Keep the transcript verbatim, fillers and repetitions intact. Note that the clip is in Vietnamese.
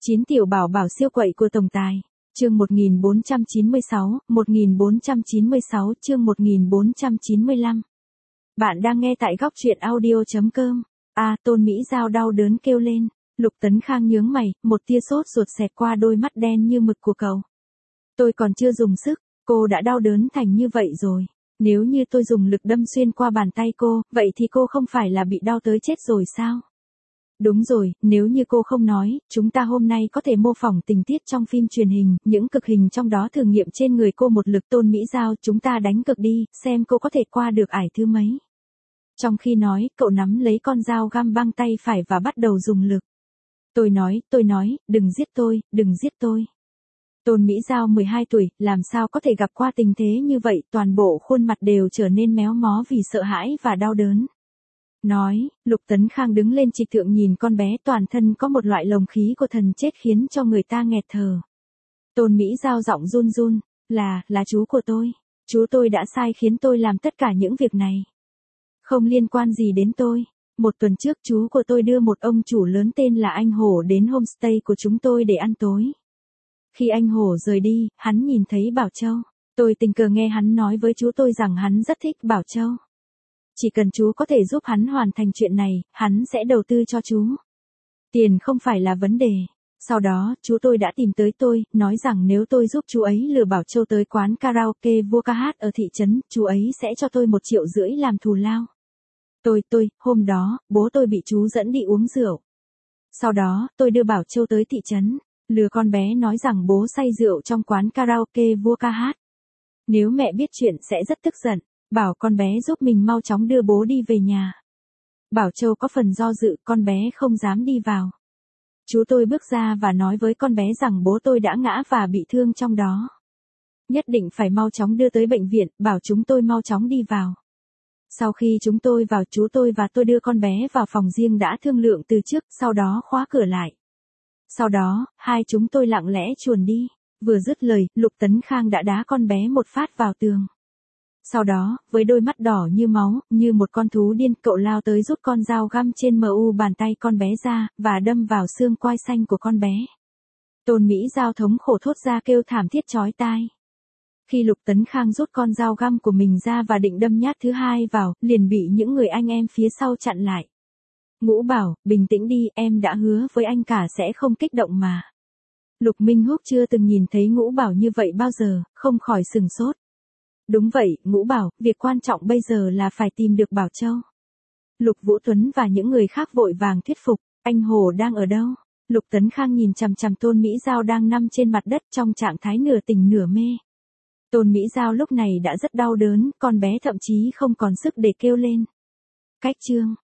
Chín tiểu bảo bảo siêu quậy của tổng tài. Chương một nghìn bốn trăm chín mươi sáu, một nghìn bốn trăm chín mươi sáu chương một nghìn bốn trăm chín mươi lăm. Bạn đang nghe tại góc truyện audio.com. A Tôn Mỹ Giao đau đớn kêu lên. Lục Tấn Khang nhướng mày, một tia sốt ruột xẹt qua đôi mắt đen như mực của cậu. Tôi còn chưa dùng sức, cô đã đau đớn thành như vậy rồi. Nếu như tôi dùng lực đâm xuyên qua bàn tay cô, vậy thì cô không phải là bị đau tới chết rồi sao? Đúng rồi, nếu như cô không nói, chúng ta hôm nay có thể mô phỏng tình tiết trong phim truyền hình, những cực hình trong đó thử nghiệm trên người cô một lực. Tôn Mỹ Giao, chúng ta đánh cực đi, xem cô có thể qua được ải thứ mấy. Trong khi nói, cậu nắm lấy con dao găm băng tay phải và bắt đầu dùng lực. Tôi nói, tôi nói, đừng giết tôi, đừng giết tôi. Tôn Mỹ Giao mười hai tuổi, làm sao có thể gặp qua tình thế như vậy, toàn bộ khuôn mặt đều trở nên méo mó vì sợ hãi và đau đớn. Nói, Lục Tấn Khang đứng lên trịch thượng nhìn con bé, toàn thân có một loại lồng khí của thần chết khiến cho người ta nghẹt thở. Tôn Mỹ Giao giọng run run, là, là chú của tôi. Chú tôi đã sai khiến tôi làm tất cả những việc này. Không liên quan gì đến tôi. Một tuần trước chú của tôi đưa một ông chủ lớn tên là anh Hổ đến homestay của chúng tôi để ăn tối. Khi anh Hổ rời đi, hắn nhìn thấy Bảo Châu. Tôi tình cờ nghe hắn nói với chú tôi rằng hắn rất thích Bảo Châu. Chỉ cần chú có thể giúp hắn hoàn thành chuyện này, hắn sẽ đầu tư cho chú. Tiền không phải là vấn đề. Sau đó, chú tôi đã tìm tới tôi, nói rằng nếu tôi giúp chú ấy lừa Bảo Châu tới quán karaoke vua ca hát ở thị trấn, chú ấy sẽ cho tôi một triệu rưỡi làm thù lao. Tôi, tôi, hôm đó, bố tôi bị chú dẫn đi uống rượu. Sau đó, tôi đưa Bảo Châu tới thị trấn, lừa con bé nói rằng bố say rượu trong quán karaoke vua ca hát. Nếu mẹ biết chuyện sẽ rất tức giận, bảo con bé giúp mình mau chóng đưa bố đi về nhà. Bảo Châu có phần do dự, con bé không dám đi vào. Chú tôi bước ra và nói với con bé rằng bố tôi đã ngã và bị thương trong đó. Nhất định phải mau chóng đưa tới bệnh viện, bảo chúng tôi mau chóng đi vào. Sau khi chúng tôi vào, chú tôi và tôi đưa con bé vào phòng riêng đã thương lượng từ trước, sau đó khóa cửa lại. Sau đó, hai chúng tôi lặng lẽ chuồn đi. Vừa dứt lời, Lục Tấn Khang đã đá con bé một phát vào tường. Sau đó, với đôi mắt đỏ như máu, như một con thú điên, cậu lao tới rút con dao găm trên mu bàn tay con bé ra, và đâm vào xương quai xanh của con bé. Tôn Mỹ Giao thống khổ thốt ra kêu thảm thiết chói tai. Khi Lục Tấn Khang rút con dao găm của mình ra và định đâm nhát thứ hai vào, liền bị những người anh em phía sau chặn lại. Ngũ bảo, bình tĩnh đi, em đã hứa với anh cả sẽ không kích động mà. Lục Minh Húc chưa từng nhìn thấy Ngũ bảo như vậy bao giờ, không khỏi sừng sốt. Đúng vậy, Ngũ bảo, việc quan trọng bây giờ là phải tìm được Bảo Châu. Lục Vũ Tuấn và những người khác vội vàng thuyết phục, anh Hồ đang ở đâu? Lục Tấn Khang nhìn chằm chằm Tôn Mỹ Giao đang nằm trên mặt đất trong trạng thái nửa tỉnh nửa mê. Tôn Mỹ Giao lúc này đã rất đau đớn, con bé thậm chí không còn sức để kêu lên. Cách chương